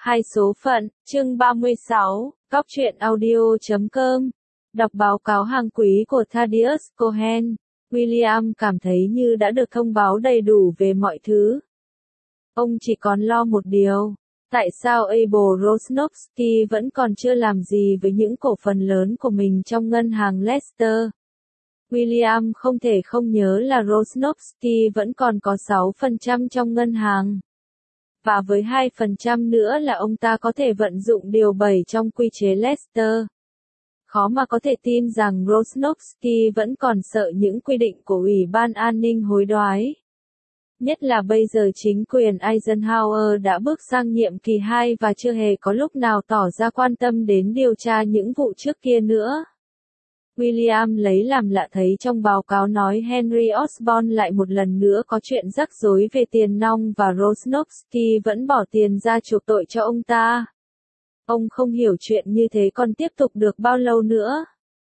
Hai số phận, chương 36, Góc truyện audio.com. Đọc báo cáo hàng quý của Thaddeus Cohen, William cảm thấy như đã được thông báo đầy đủ về mọi thứ. Ông chỉ còn lo một điều. Tại sao Abel Rosnowski vẫn còn chưa làm gì với những cổ phần lớn của mình trong ngân hàng Leicester? William không thể không nhớ là Rosnowski vẫn còn có 6% trong ngân hàng. Và với 2% nữa là ông ta có thể vận dụng điều 7 trong quy chế Leicester. Khó mà có thể tin rằng Rosnowski vẫn còn sợ những quy định của Ủy ban An ninh hối đoái. Nhất là bây giờ chính quyền Eisenhower đã bước sang nhiệm kỳ 2 và chưa hề có lúc nào tỏ ra quan tâm đến điều tra những vụ trước kia nữa. William lấy làm lạ thấy trong báo cáo nói Henry Osborne lại một lần nữa có chuyện rắc rối về tiền nong và Rosnowski vẫn bỏ tiền ra chuộc tội cho ông ta. Ông không hiểu chuyện như thế còn tiếp tục được bao lâu nữa.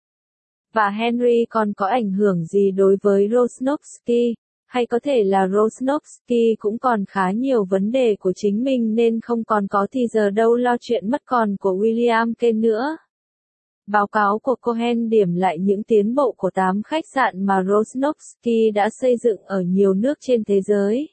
Và Henry còn có ảnh hưởng gì đối với Rosnowski, hay có thể là Rosnowski cũng còn khá nhiều vấn đề của chính mình nên không còn có thì giờ đâu lo chuyện mất còn của William Kane nữa. Báo cáo của Cohen điểm lại những tiến bộ của 8 khách sạn mà Rosnowski đã xây dựng ở nhiều nước trên thế giới.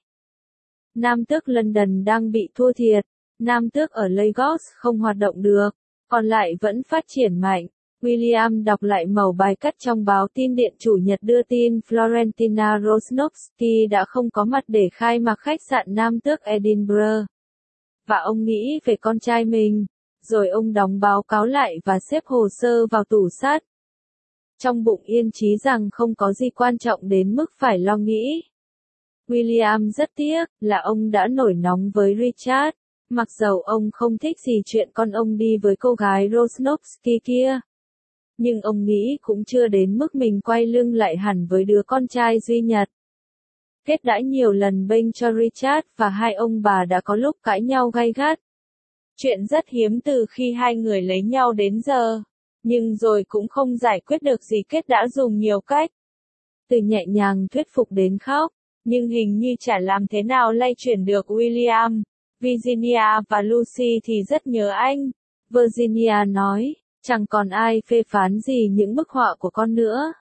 Nam tước London đang bị thua thiệt, nam tước ở Lagos không hoạt động được, còn lại vẫn phát triển mạnh. William đọc lại mẩu bài cắt trong báo tin điện Chủ nhật đưa tin Florentina Rosnowski đã không có mặt để khai mạc khách sạn nam tước Edinburgh. Và ông nghĩ về con trai mình. Rồi ông đóng báo cáo lại và xếp hồ sơ vào tủ sát. Trong bụng yên chí rằng không có gì quan trọng đến mức phải lo nghĩ. William rất tiếc là ông đã nổi nóng với Richard, mặc dầu ông không thích gì chuyện con ông đi với cô gái Rosnowski kia. Nhưng ông nghĩ cũng chưa đến mức mình quay lưng lại hẳn với đứa con trai duy nhất. Kết đã nhiều lần bênh cho Richard và hai ông bà đã có lúc cãi nhau gay gắt. Chuyện rất hiếm từ khi hai người lấy nhau đến giờ, nhưng rồi cũng không giải quyết được gì. Kết đã dùng nhiều cách, từ nhẹ nhàng thuyết phục đến khóc, nhưng hình như chả làm thế nào lay chuyển được William. Virginia và Lucy thì rất nhớ anh. Virginia nói, chẳng còn ai phê phán gì những bức họa của con nữa.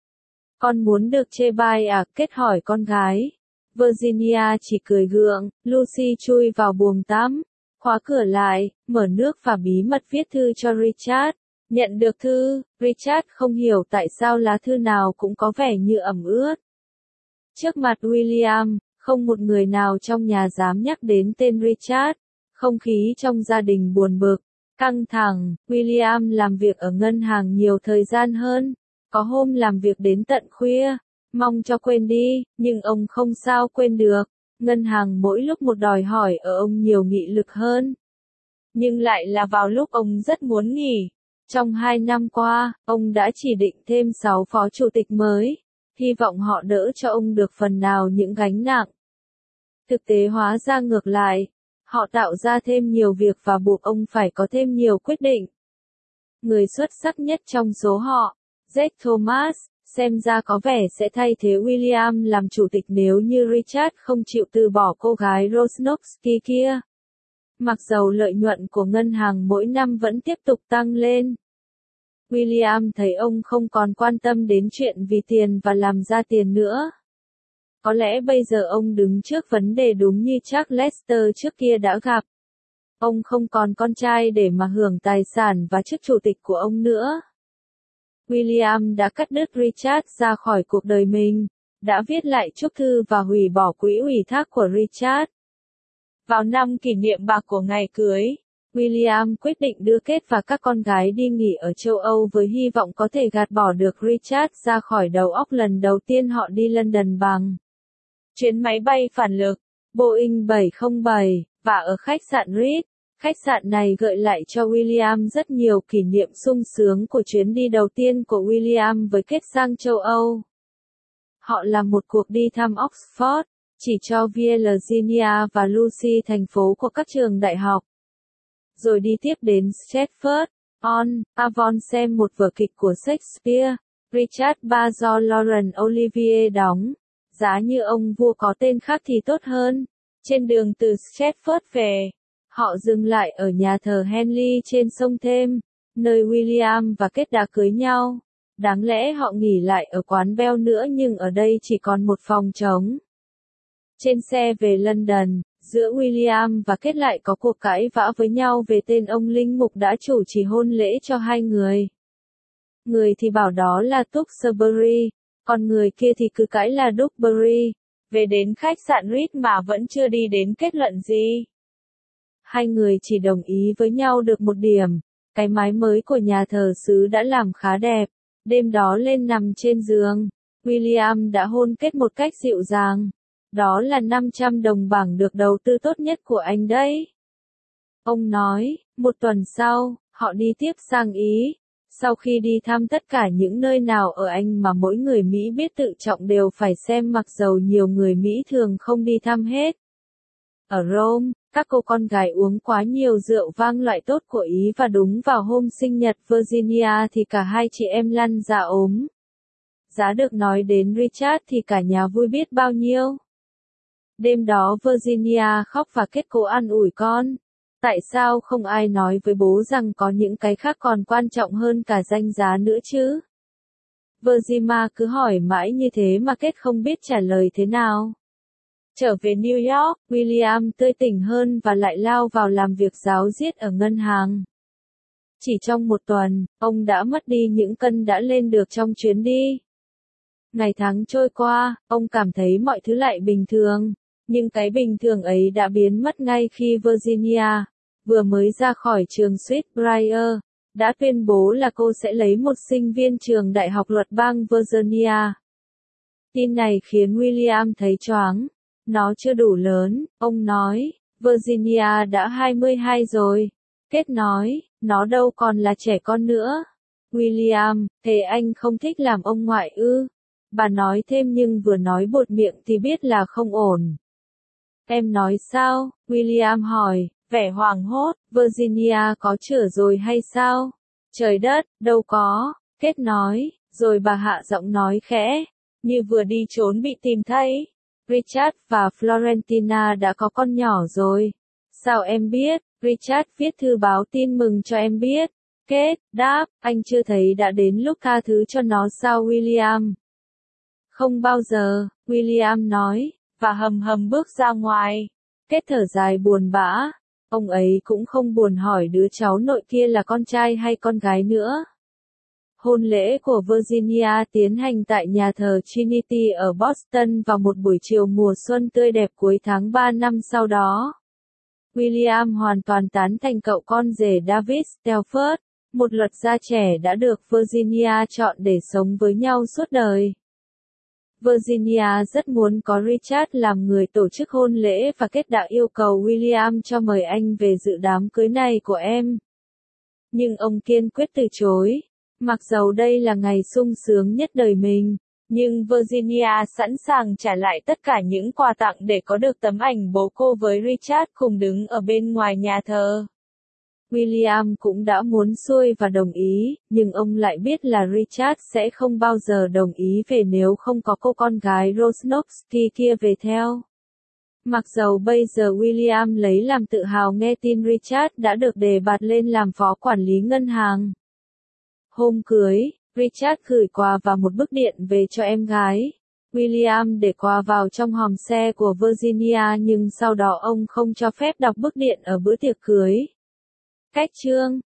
Con muốn được chê bai à? Kết hỏi con gái. Virginia chỉ cười gượng. Lucy chui vào buồng tắm, khóa cửa lại, mở nước và bí mật viết thư cho Richard. Nhận được thư, Richard không hiểu tại sao lá thư nào cũng có vẻ như ẩm ướt. Trước mặt William, không một người nào trong nhà dám nhắc đến tên Richard. Không khí trong gia đình buồn bực, căng thẳng. William làm việc ở ngân hàng nhiều thời gian hơn. Có hôm làm việc đến tận khuya, mong cho quên đi, nhưng ông không sao quên được. Ngân hàng mỗi lúc một đòi hỏi ở ông nhiều nghị lực hơn. Nhưng lại là vào lúc ông rất muốn nghỉ. Trong 2 năm qua, ông đã chỉ định thêm 6 phó chủ tịch mới, hy vọng họ đỡ cho ông được phần nào những gánh nặng. Thực tế hóa ra ngược lại, họ tạo ra thêm nhiều việc và buộc ông phải có thêm nhiều quyết định. Người xuất sắc nhất trong số họ, Jack Thomas, xem ra có vẻ sẽ thay thế William làm chủ tịch nếu như Richard không chịu từ bỏ cô gái Rosnowski kia. Mặc dầu lợi nhuận của ngân hàng mỗi năm vẫn tiếp tục tăng lên. William thấy ông không còn quan tâm đến chuyện vì tiền và làm ra tiền nữa. Có lẽ bây giờ ông đứng trước vấn đề đúng như Chuck Lester trước kia đã gặp. Ông không còn con trai để mà hưởng tài sản và chức chủ tịch của ông nữa. William đã cắt đứt Richard ra khỏi cuộc đời mình, đã viết lại chúc thư và hủy bỏ quỹ ủy thác của Richard. Vào năm kỷ niệm bạc của ngày cưới, William quyết định đưa Kate và các con gái đi nghỉ ở châu Âu với hy vọng có thể gạt bỏ được Richard ra khỏi đầu óc lần đầu tiên họ đi London bằng chuyến máy bay phản lực, Boeing 707, và ở khách sạn Ritz. Khách sạn này gợi lại cho William rất nhiều kỷ niệm sung sướng của chuyến đi đầu tiên của William với Kate sang châu Âu. Họ làm một cuộc đi thăm Oxford, chỉ cho Virginia và Lucy thành phố của các trường đại học. Rồi đi tiếp đến Stratford-on-Avon xem một vở kịch của Shakespeare, Richard III do Laurence Olivier đóng. Giá như ông vua có tên khác thì tốt hơn. Trên đường từ Stratford về, Họ dừng lại ở nhà thờ Henley trên sông Thêm, nơi William và Kate đã cưới nhau. Đáng lẽ họ nghỉ lại ở quán Bell nữa nhưng ở đây chỉ còn một phòng trống. Trên xe về London, giữa William và Kate lại có cuộc cãi vã với nhau về tên ông linh mục đã chủ trì hôn lễ cho hai người. Người thì bảo đó là Tewkesbury, còn người kia thì cứ cãi là Duxbury. Về đến khách sạn Ritz mà vẫn chưa đi đến kết luận gì. Hai người chỉ đồng ý với nhau được một điểm, cái mái mới của nhà thờ xứ đã làm khá đẹp. Đêm đó lên nằm trên giường, William đã hôn Kate một cách dịu dàng. Đó là 500 đồng bảng được đầu tư tốt nhất của anh đấy. Ông nói, một tuần sau, họ đi tiếp sang Ý. Sau khi đi thăm tất cả những nơi nào ở Anh mà mỗi người Mỹ biết tự trọng đều phải xem mặc dầu nhiều người Mỹ thường không đi thăm hết. Ở Rome, các cô con gái uống quá nhiều rượu vang loại tốt của Ý và đúng vào hôm sinh nhật Virginia thì cả hai chị em lăn ra ốm. Giá được nói đến Richard thì cả nhà vui biết bao nhiêu. Đêm đó Virginia khóc và kết cố an ủi con. Tại sao không ai nói với bố rằng có những cái khác còn quan trọng hơn cả danh giá nữa chứ? Virginia cứ hỏi mãi như thế mà Kate không biết trả lời thế nào. Trở về New York, William tươi tỉnh hơn và lại lao vào làm việc ráo riết ở ngân hàng. Chỉ trong một tuần, ông đã mất đi những cân đã lên được trong chuyến đi. Ngày tháng trôi qua, ông cảm thấy mọi thứ lại bình thường. Nhưng cái bình thường ấy đã biến mất ngay khi Virginia, vừa mới ra khỏi trường Sweetbriar, đã tuyên bố là cô sẽ lấy một sinh viên trường đại học luật bang Virginia. Tin này khiến William thấy choáng. Nó chưa đủ lớn, ông nói, Virginia đã 22 rồi. Kate nói, nó đâu còn là trẻ con nữa. William, thế anh không thích làm ông ngoại ư? Bà nói thêm nhưng vừa nói buột miệng thì biết là không ổn. Em nói sao? William hỏi, vẻ hoảng hốt, Virginia có chữa rồi hay sao? Trời đất, đâu có, Kate nói, rồi bà hạ giọng nói khẽ, như vừa đi trốn bị tìm thấy. Richard và Florentina đã có con nhỏ rồi. Sao em biết? Richard viết thư báo tin mừng cho em biết. Kate đáp, anh chưa thấy đã đến lúc tha thứ cho nó sao William? Không bao giờ, William nói, và hầm hầm bước ra ngoài. Kate thở dài buồn bã. Ông ấy cũng không buồn hỏi đứa cháu nội kia là con trai hay con gái nữa. Hôn lễ của Virginia tiến hành tại nhà thờ Trinity ở Boston vào một buổi chiều mùa xuân tươi đẹp cuối tháng 3 năm sau đó. William hoàn toàn tán thành cậu con rể David Telford, một luật gia trẻ đã được Virginia chọn để sống với nhau suốt đời. Virginia rất muốn có Richard làm người tổ chức hôn lễ và Kate đã yêu cầu William cho mời anh về dự đám cưới này của em. Nhưng ông kiên quyết từ chối. Mặc dầu đây là ngày sung sướng nhất đời mình, nhưng Virginia sẵn sàng trả lại tất cả những quà tặng để có được tấm ảnh bố cô với Richard cùng đứng ở bên ngoài nhà thờ. William cũng đã muốn xuôi và đồng ý, nhưng ông lại biết là Richard sẽ không bao giờ đồng ý về nếu không có cô con gái Rosnowski kia về theo. Mặc dầu bây giờ William lấy làm tự hào nghe tin Richard đã được đề bạt lên làm phó quản lý ngân hàng. Hôm cưới, Richard gửi quà và một bức điện về cho em gái. William để quà vào trong hòm xe của Virginia nhưng sau đó ông không cho phép đọc bức điện ở bữa tiệc cưới. Cách chương